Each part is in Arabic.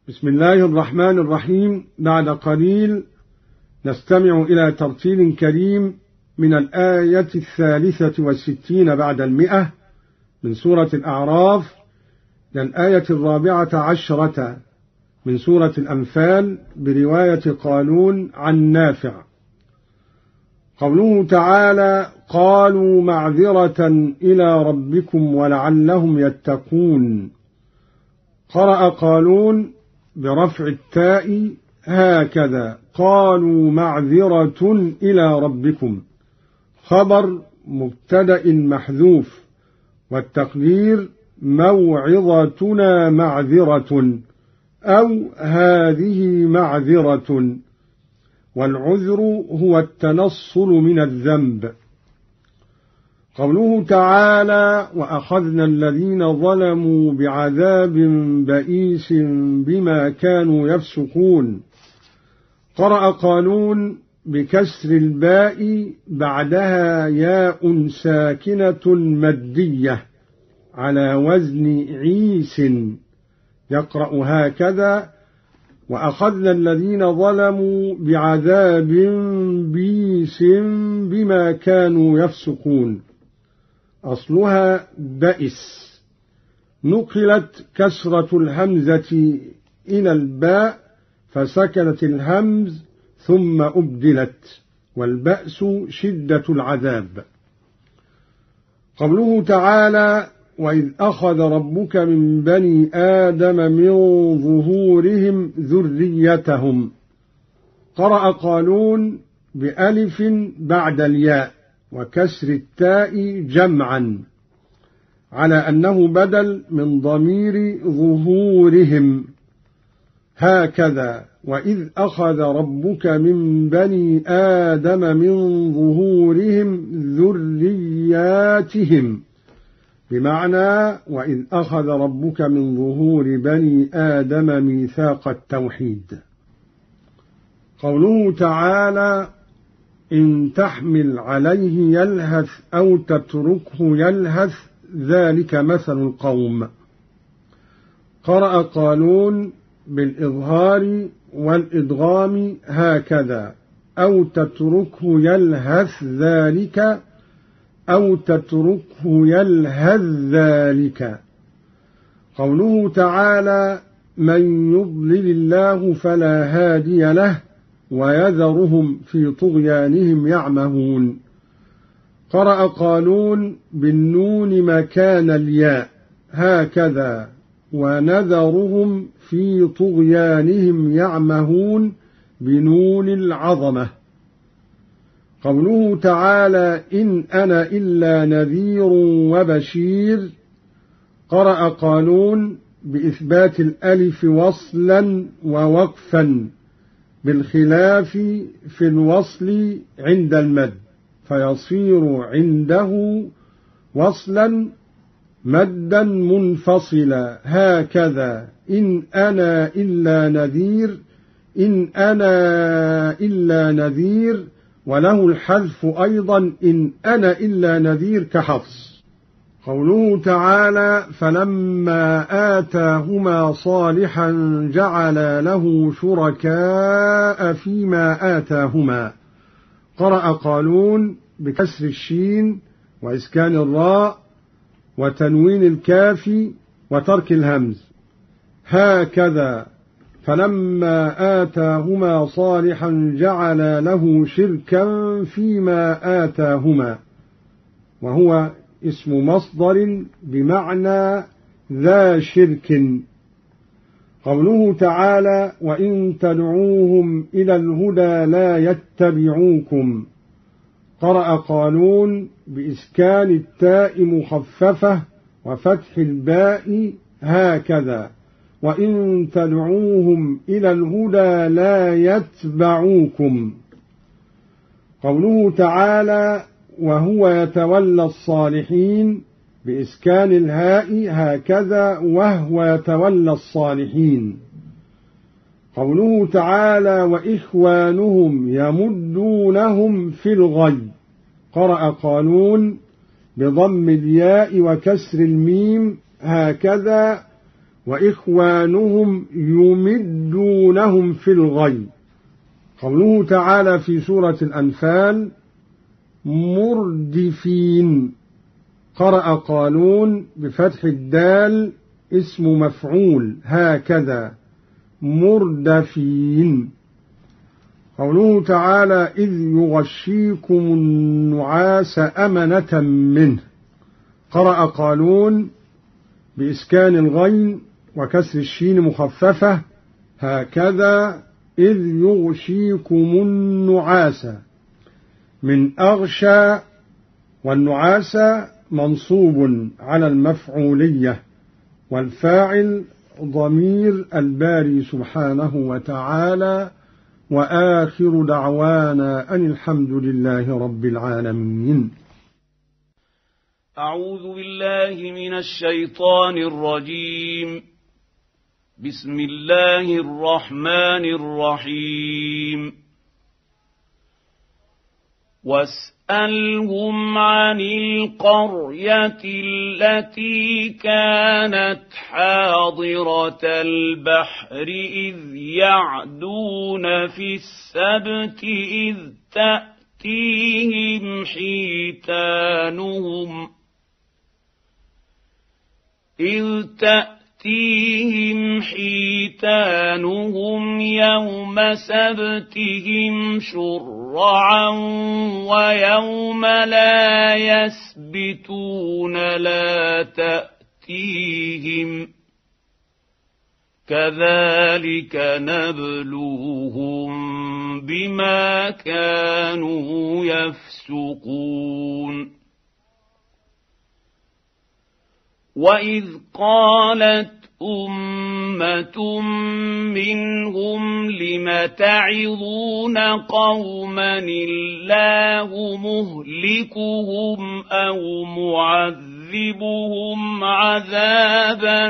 بسم الله الرحمن الرحيم. بعد قليل نستمع إلى ترتيل كريم من الآية 63 بعد 100 من سورة الأعراف إلى الآية 14 من سورة الأنفال برواية قالون عن نافع. قوله تعالى: قالوا معذرة إلى ربكم ولعلهم يتقون. قرأ قالون برفع التاء هكذا: قالوا معذرة إلى ربكم، خبر مبتدأ محذوف، والتقدير موعظتنا معذرة أو هذه معذرة، والعذر هو التنصل من الذنب. قوله تعالى: وأخذنا الذين ظلموا بعذاب بئيس بما كانوا يفسقون. قرأ قالون بكسر الباء بعدها ياء ساكنة مدية على وزن عيس، يقرأ هكذا: وأخذنا الذين ظلموا بعذاب بئيس بما كانوا يفسقون. أصلها بئس، نقلت كسرة الهمزة إلى الباء فسكنت الهمز ثم أبدلت، والبأس شدة العذاب. قوله تعالى: وإذ أخذ ربك من بني آدم من ظهورهم ذريتهم. قرأ قالون بألف بعد الياء وكسر التاء جمعا على أنه بدل من ضمير ظهورهم، هكذا: وإذ أخذ ربك من بني آدم من ظهورهم ذرياتهم، بمعنى وإذ أخذ ربك من ظهور بني آدم ميثاق التوحيد. قوله تعالى: إن تحمل عليه يلهث أو تتركه يلهث ذلك مثل القوم. قرأ قالون بالإظهار والإدغام هكذا: أو تتركه يلهث ذلك أو تتركه يلهث ذلك. قوله تعالى: من يضلل الله فلا هادي له ويذرهم في طغيانهم يعمهون. قرأ قالون بالنون مكان الياء هكذا: ونذرهم في طغيانهم يعمهون بنون العظمة. قوله تعالى: إن أنا إلا نذير وبشير. قرأ قالون بإثبات الألف وصلا ووقفا، بالخلاف في الوصل عند المد، فيصير عنده وصلا مدا منفصلا، هكذا: إن أنا إلا نذير، إن أنا إلا نذير، وله الحذف أيضا: إن أنا إلا نذير كحفص. قوله تعالى: فلما آتاهما صالحا جعل له شركاء فيما آتاهما. قرأ قالون بكسر الشين وإسكان الراء وتنوين الكاف وترك الهمز، هكذا: فلما آتاهما صالحا جعل له شركا فيما آتاهما، وهو اسم مصدر بمعنى ذا شرك. قوله تعالى: وإن تدعوهم إلى الهدى لا يتبعوكم. قرأ قالون بإسكان التاء مخففة وفتح الباء هكذا: وإن تدعوهم إلى الهدى لا يتبعوكم. قوله تعالى: وهو يتولى الصالحين، بإسكان الهاء هكذا: وهو يتولى الصالحين. قوله تعالى: وإخوانهم يمدونهم في الغي. قرأ قالون بضم الياء وكسر الميم هكذا: وإخوانهم يمدونهم في الغي. قوله تعالى في سورة الأنفال مردفين، قرأ قالون بفتح الدال اسم مفعول هكذا مردفين. قوله تعالى إذ يغشيكم النعاس أمنة منه، قرأ قالون بإسكان الغين وكسر الشين مخففة هكذا إذ يغشيكم النعاس من أغشى، والنعاس منصوب على المفعولية، والفاعل ضمير الباري سبحانه وتعالى. وآخر دعوانا أن الحمد لله رب العالمين. أعوذ بالله من الشيطان الرجيم. بسم الله الرحمن الرحيم. واسألهم عن القرية التي كانت حاضرة البحر إذ يعدون في السبت إذ تأتيهم حيتانهم يوم سبتهم شرعا ويوم لا يسبتون لا تأتيهم كذلك نبلوهم بما كانوا يفسقون. وإذ قالت أمة منهم لم تعظون قوما الله مهلكهم أو معذبهم عذابا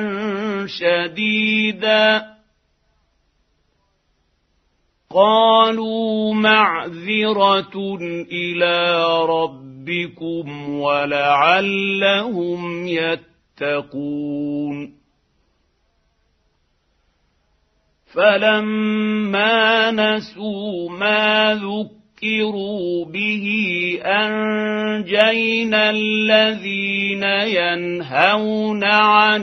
شديدا قالوا معذرة إلى ربكم ولعلهم يتقون. فلما نسوا ما ذكروا به أنجينا الذين ينهون عن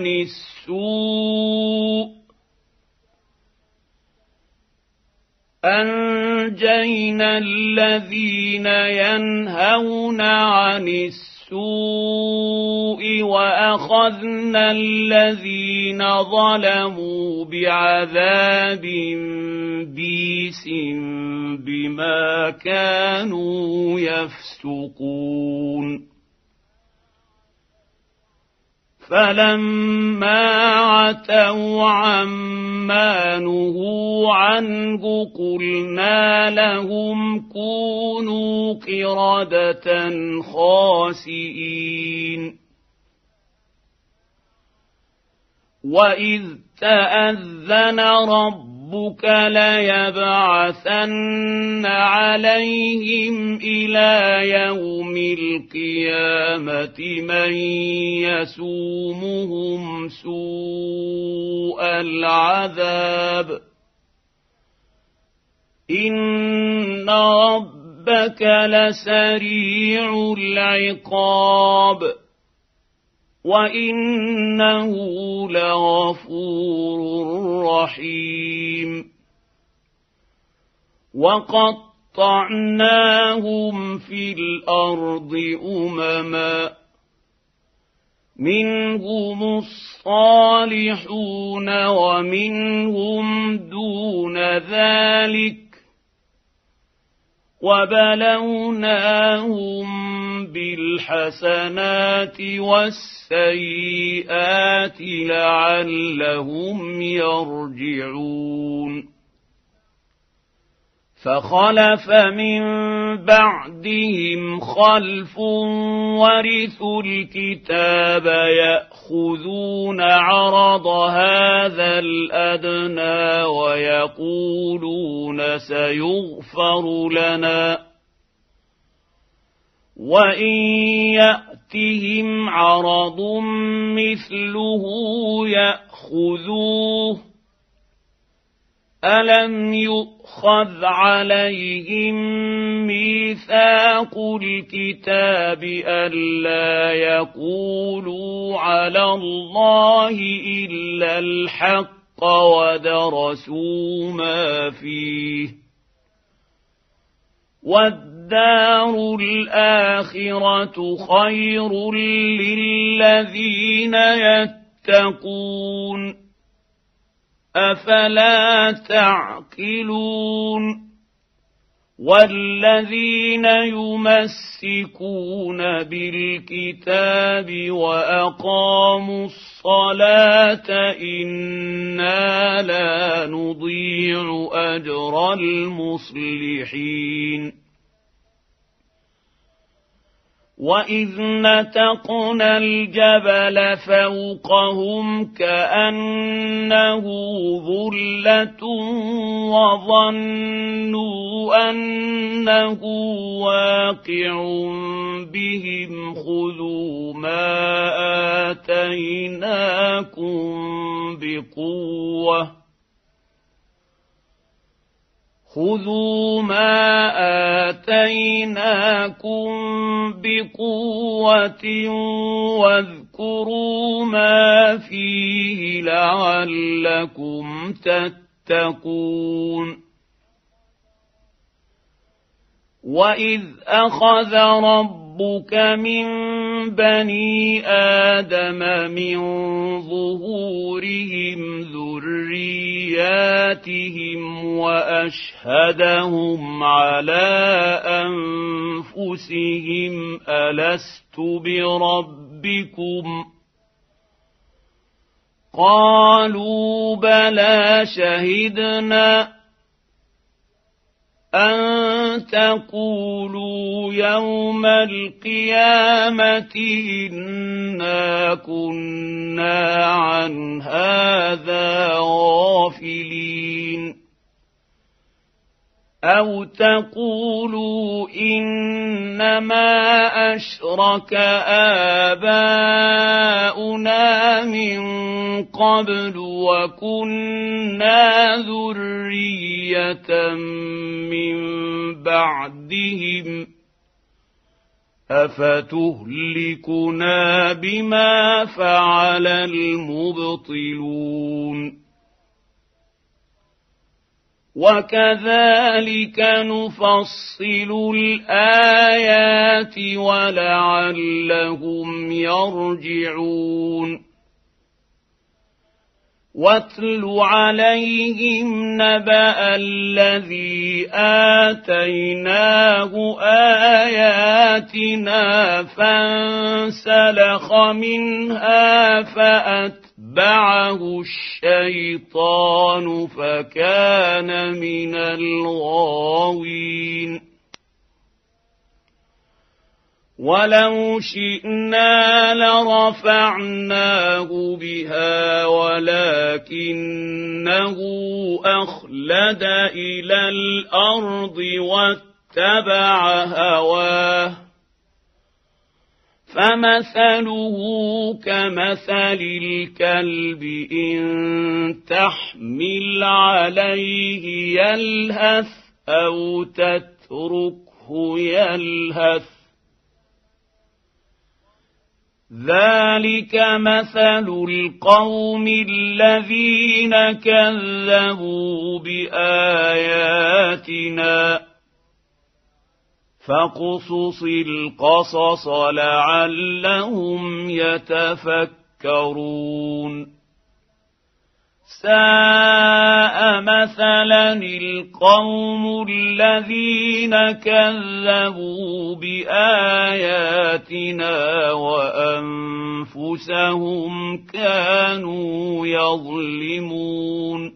السوء وأخذنا الذين ظلموا بعذاب بئيس بما كانوا يفسقون. فلما عتوا عما نهوا عنه قلنا لهم كونوا قردة خاسئين. وإذ تأذن ربك ليبعثن عليهم إلى يوم القيامة من يسومهم سوء العذاب إن ربك لسريع العقاب وإنه لغفور رحيم. وقطعناهم في الأرض أمما منهم الصالحون ومنهم دون ذلك وبلوناهم بالحسنات والسيئات لعلهم يرجعون. فخلف من بعدهم خلف ورثوا الكتاب يأخذون عرض هذا الأدنى ويقولون سيغفر لنا وإن يأتهم عرض مثله يأخذوه ألم يؤخذ عليهم ميثاق الكتاب ألا يقولوا على الله إلا الحق ودرسوا ما فيه والدار الآخرة خير للذين يتقون أفلا تعقلون والذين يمسكون بالكتاب وأقاموا الصلاة إنا لا نضيع أجر المصلحين وإذ نتقنا الجبل فوقهم كأنه ظلة وظنوا أنه واقع بهم خذوا ما آتيناكم بقوة واذكروا ما فيه لعلكم تتقون وإذ أخذ ربك من بني آدم من ظهورهم ذرياتهم وأشهدهم على أنفسهم ألست بربكم قالوا بلى شهدنا أن تقولوا يوم القيامة إنا كنا عن هذا غافلين أو تقولوا إنما أشرك آباؤنا من قبل وكنا ذرية من بعدهم أفتهلكنا بما فعل المبطلون وكذلك نفصل الآيات ولعلهم يرجعون واتل عليهم نبأ الذي آتيناه آياتنا فانسلخ منها فأتبعه الشيطان فكان من الغاوين ولو شئنا لرفعناه بها ولكنه أخلد إلى الأرض واتبع هواه فمثله كمثل الكلب إن تحمل عليه يلهث أو تتركه يلهث ذلك مثل القوم الذين كذبوا بآياتنا فاقصص القصص لعلهم يتفكرون ساء مثلا القوم الذين كذبوا بآياتنا وأنفسهم كانوا يظلمون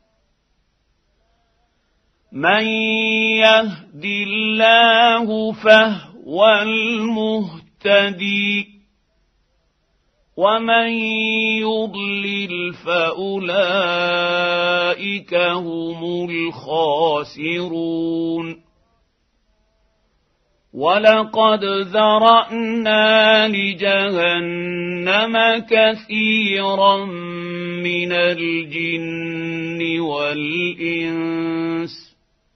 من يهد الله فهو المهتدي ومن يضلل فأولئك هم الخاسرون ولقد ذرأنا لجهنم كثيرا من الجن والإنس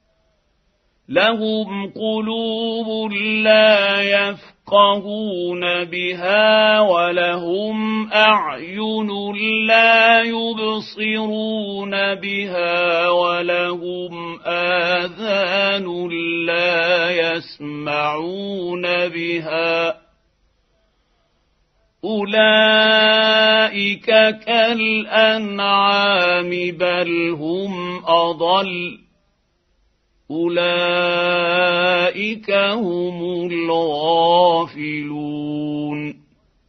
لهم قلوب لا يفقهون بها ولهم أعين لا يبصرون بها ولهم آذان لا يسمعون بها أولئك كالأنعام بل هم أضل أولئك هم الغافلون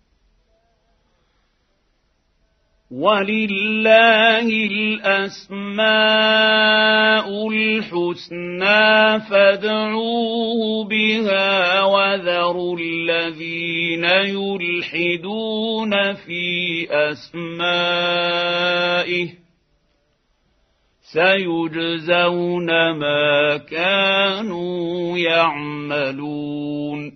ولله الأسماء الحسنى فادعوه بها وذروا الذين يلحدون في أسمائه سيجزون ما كانوا يعملون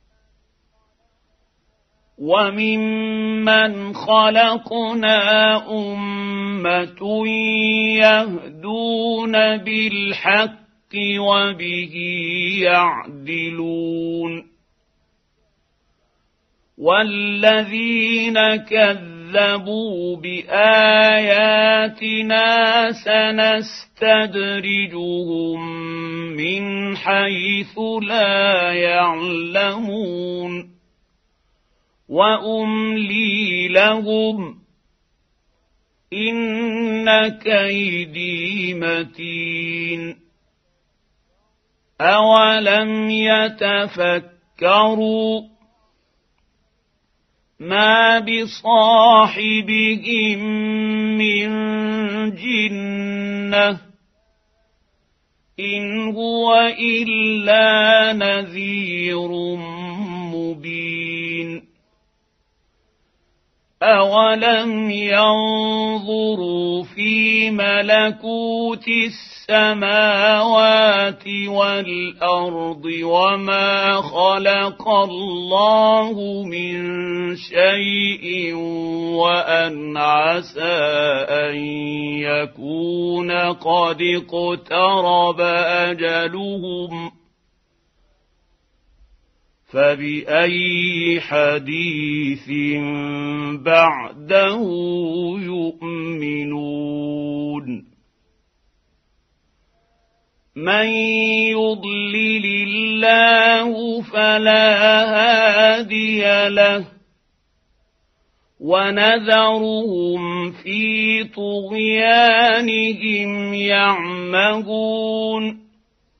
وممن خلقنا أمة يهدون بالحق وبه يعدلون والذين كذبوا بآياتنا سنستدرجهم من حيث لا يعلمون وأملي لهم إن كيدي متين أولم يتفكروا ما بصاحبهم من جنة إن هو إلا نذير مبين أولم ينظروا في ملكوت السماوات والأرض وما خلق الله من شيء وأن عسى أن يكون قد اقترب أجلهم فبأي حديث بعده يؤمنون من يضلل الله فلا هادي له ونذرهم في طغيانهم يعمهون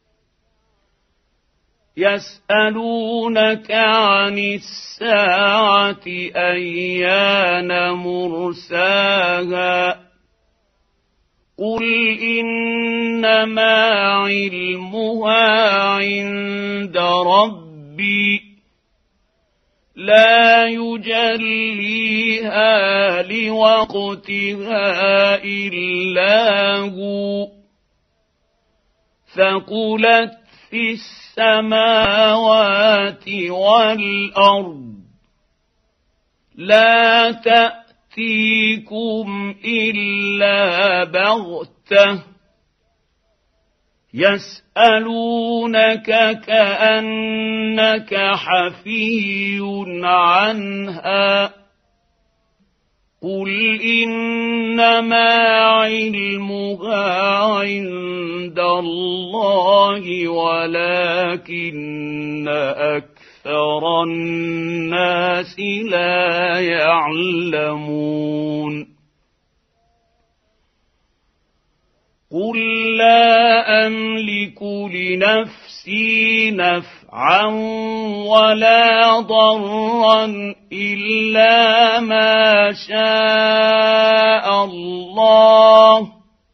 يسألونك عن الساعة أيان مرساها قل إنما علمها عند ربي لا يجليها لوقتها إلا هو ثقلت في السماوات والأرض لا تأتيكم إلا بغتة يسألونك كأنك حفي عنها قل إنما علمها عند الله ولكن أكثر الناس لا يعلمون قل لا أملك لنفسي نفعا ولا ضرا إلا ما شاء الله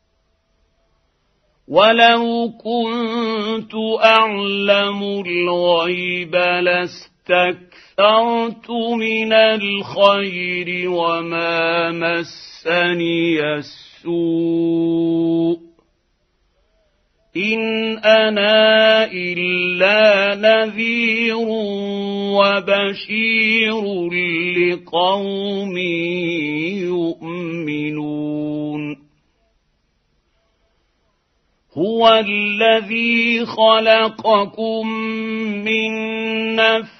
ولو كنت أعلم الغيب لاستكثرت من الخير وما مسني السوء إن أنا إلا نذير وبشير لقوم يؤمنون هو الذي خلقكم من نفس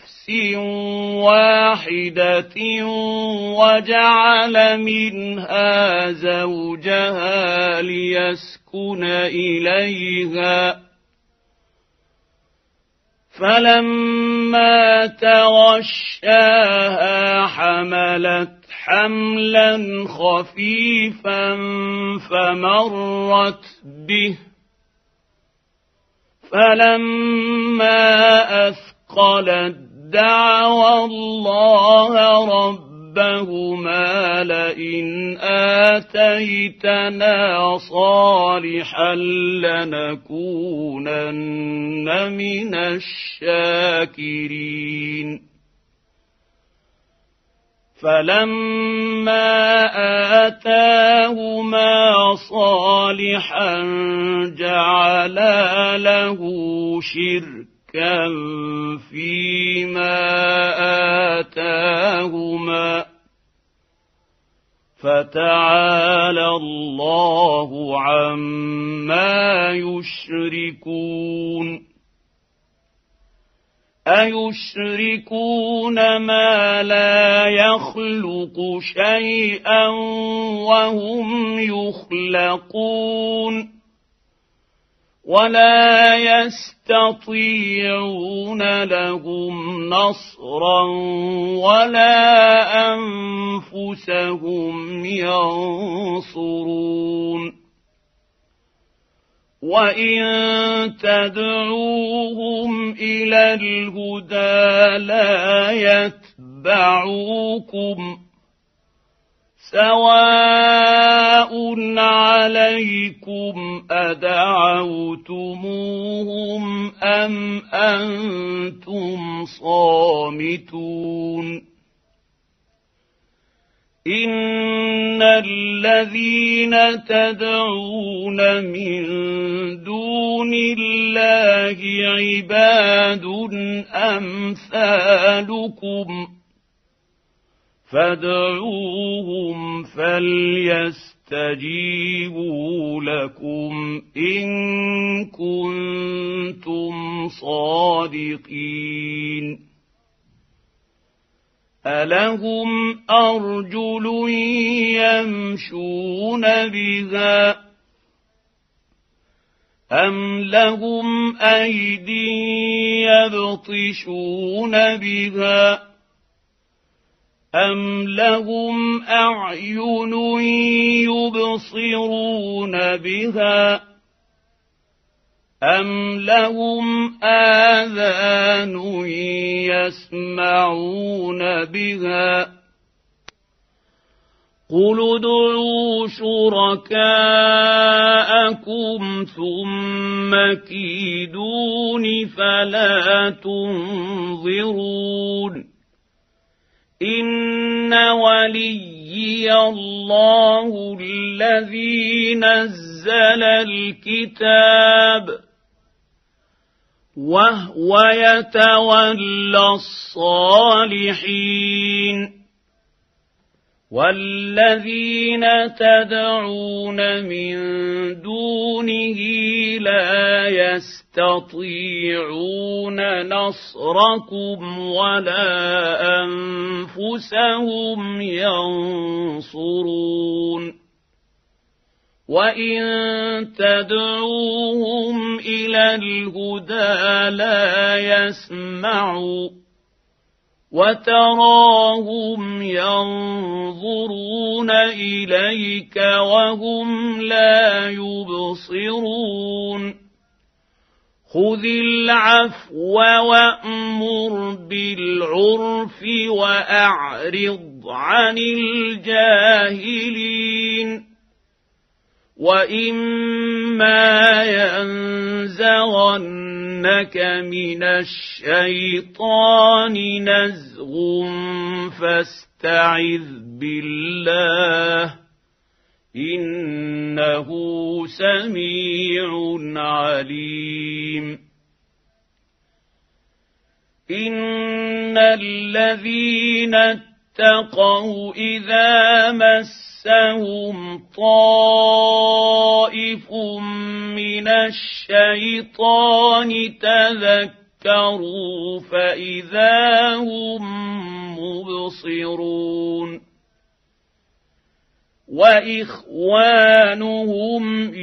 واحدة وجعل منها زوجها ليسكن إليها فلما تغشاها حملت حملا خفيفا فمرت به فلما أثقلت دعوا الله ربهما لئن آتيتنا صالحا لنكونن من الشاكرين فلما آتاهما صالحا جعلا له شركا فيما آتاهما فتعالى الله عما يشركون أيشركون ما لا يخلق شيئا وهم يخلقون ولا يستطيعون لهم نصرا ولا أنفسهم ينصرون وإن تدعوهم إلى الهدى لا يتبعوكم سواء عليكم أدعوتموهم أم أنتم صامتون إن الذين تدعون من دون الله عباد أمثالكم فادعوهم فليستجيبوا لكم إن كنتم صادقين ألهم أرجل يمشون بها أم لهم أيدي يبطشون بها أم لهم أعين يبصرون بها أم لهم آذان يسمعون بها قل ادعوا شركاءكم ثم كيدون فلا تنظرون إن وليي الله الذي نزل الكتاب وهو يتولى الصالحين والذين تدعون من دونه لا يستطيعون نصركم ولا أنفسهم ينصرون وإن تدعوهم إلى الهدى لا يسمعوا وتراهم ينظرون إليك وهم لا يبصرون خذ العفو وأمر بالعرف وأعرض عن الجاهلين وإما ينزغنك من الشيطان نزغ فاستعذ بالله إنه سميع عليم إن الذين اتقوا إذا مسهم طائف من الشيطان تذكروا فإذا هم مبصرون وإخوانهم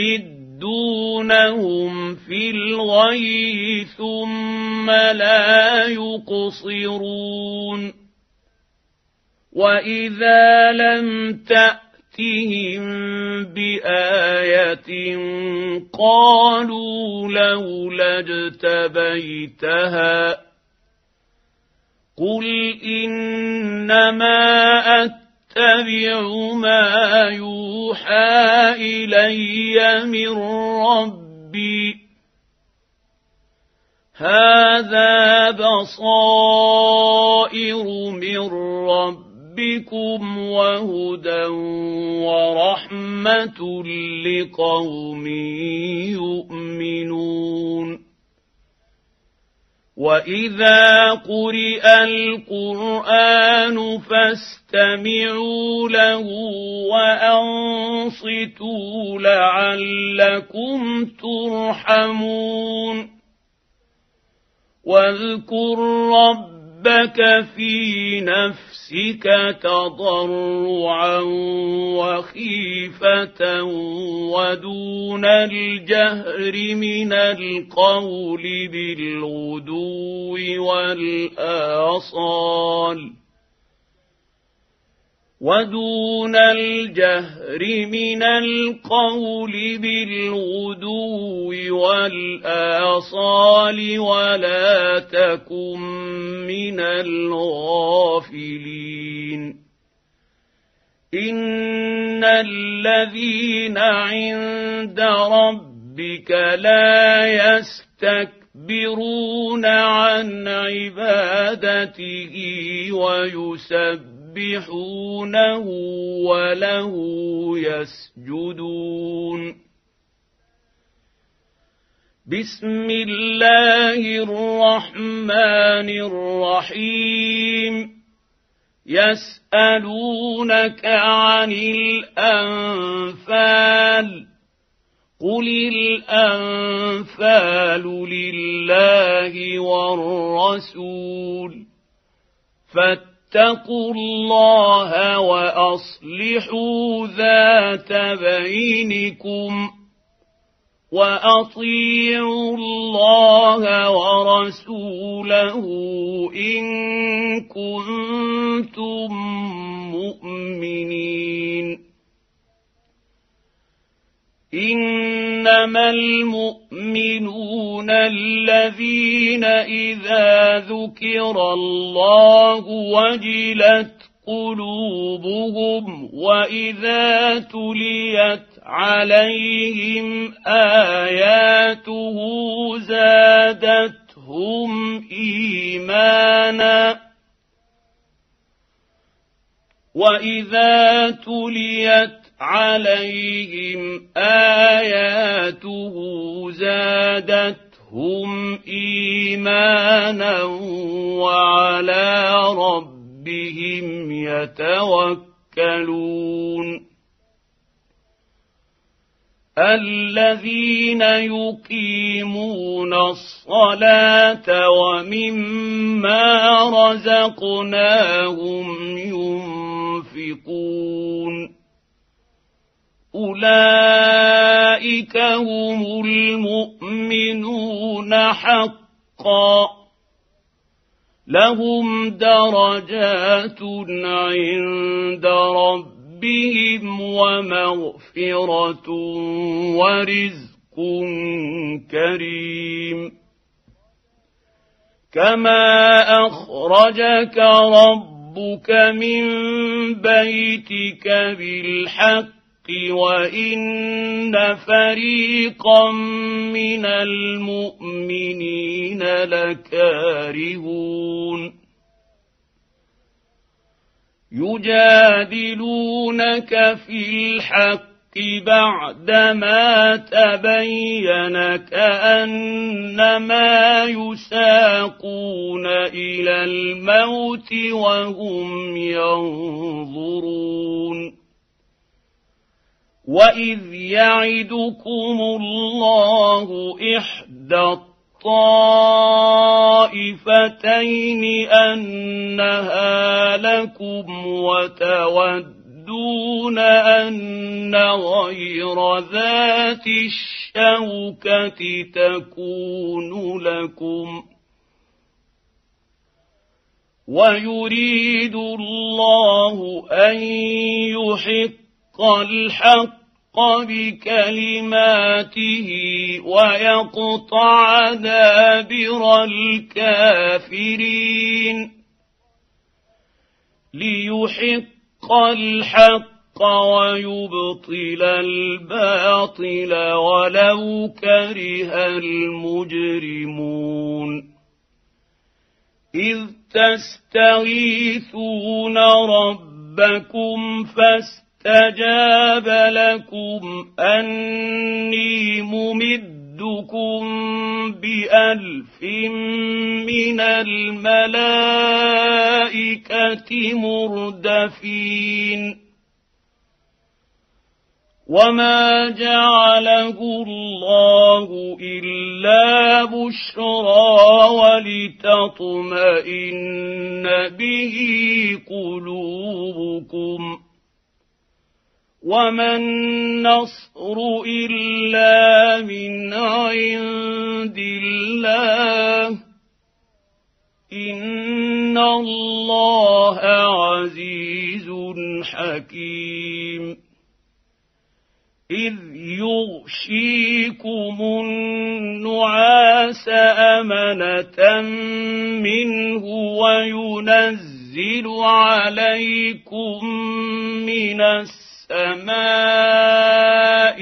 يمدونهم في الغي ثم لا يقصرون وإذا لم تأتهم بآية قالوا لولا اجتبيتها قل إنما أتبع ما يوحى إلي من ربي هذا بصائر من ربكم وهدى ورحمة لقوم يؤمنون وإذا قرئ القرآن فاستمعوا له وأنصتوا لعلكم ترحمون واذكر ربك في نفسك تضرعا وخيفة ودون الجهر من القول بالغدو والآصال ودون الجهر من القول بالغدو والآصال ولا تكن من الغافلين إن الذين عند ربك لا يستكبرون عن عبادته ويسبحونه وله يسجدون بسم الله الرحمن الرحيم يسألونك عن الأنفال قل الأنفال لله والرسول فاتقوا الله وأصلحوا ذات بينكم وأطيعوا الله ورسوله إن كنتم مؤمنين إنما المؤمنون الذين إذا ذكر الله وجلت قلوبهم وإذا تليت عليهم آياته زادتهم إيمانا وإذا تليت عليهم آياته زادتهم إيمانا وعلى ربهم يتوكلون الذين يقيمون الصلاة ومما رزقناهم ينفقون أولئك هم المؤمنون حقا لهم درجات عند ربهم ومغفرة ورزق كريم كما أخرجك ربك من بيتك بالحق وإن فريقا من المؤمنين لكارهون يجادلونك في الحق بعدما تبين كأنما يساقون إلى الموت وهم ينظرون وإذ يعدكم الله إحدى الطائفتين أنها لكم وتودون أن غير ذات الشوكة تكون لكم ويريد الله أن يحق الحق بكلماته ويقطع دابر الكافرين ليحق الحق ويبطل الباطل ولو كره المجرمون إذ تستغيثون ربكم فاستجاب لكم أني ممدكم ب1000 من الملائكة مردفين وما جعله الله إلا بشرى ولتطمئن به قلوبكم وما النصر إلا من عند الله إن الله عزيز حكيم إذ يغشيكم النعاس أمنة منه وينزل عليكم من السماء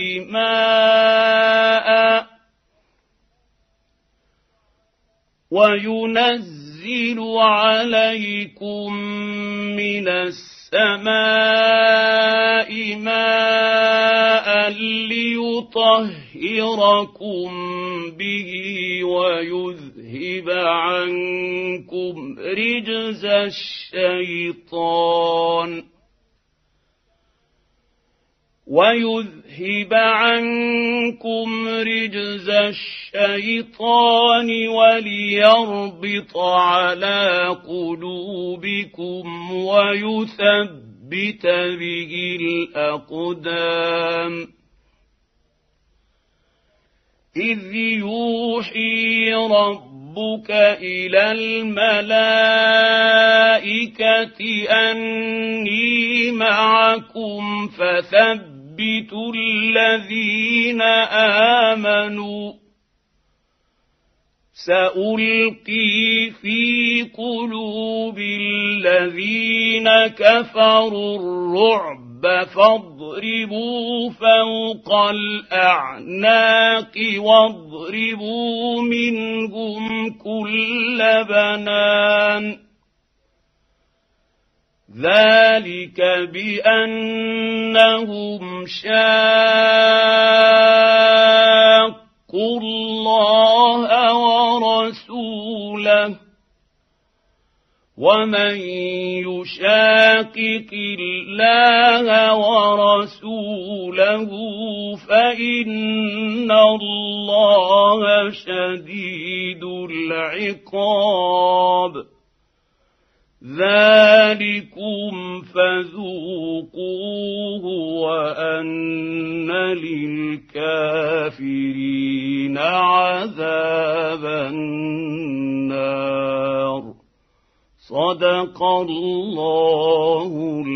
ماء ليطهركم به ويذهب عنكم رجز الشيطان وليربط على قلوبكم ويثبت به الأقدام إذ يوحي ربك إلى الملائكة أني معكم فثبتوا الذين آمنوا سألقي في قلوب الذين كفروا الرعب فاضربوا فوق الأعناق واضربوا منهم كل بنان ذلك بأنهم شاقوا الله ورسوله ومن يشاقق الله ورسوله فإن الله شديد العقاب ذلكم فذوقوه وأن للكافرين عذاب النار صدق الله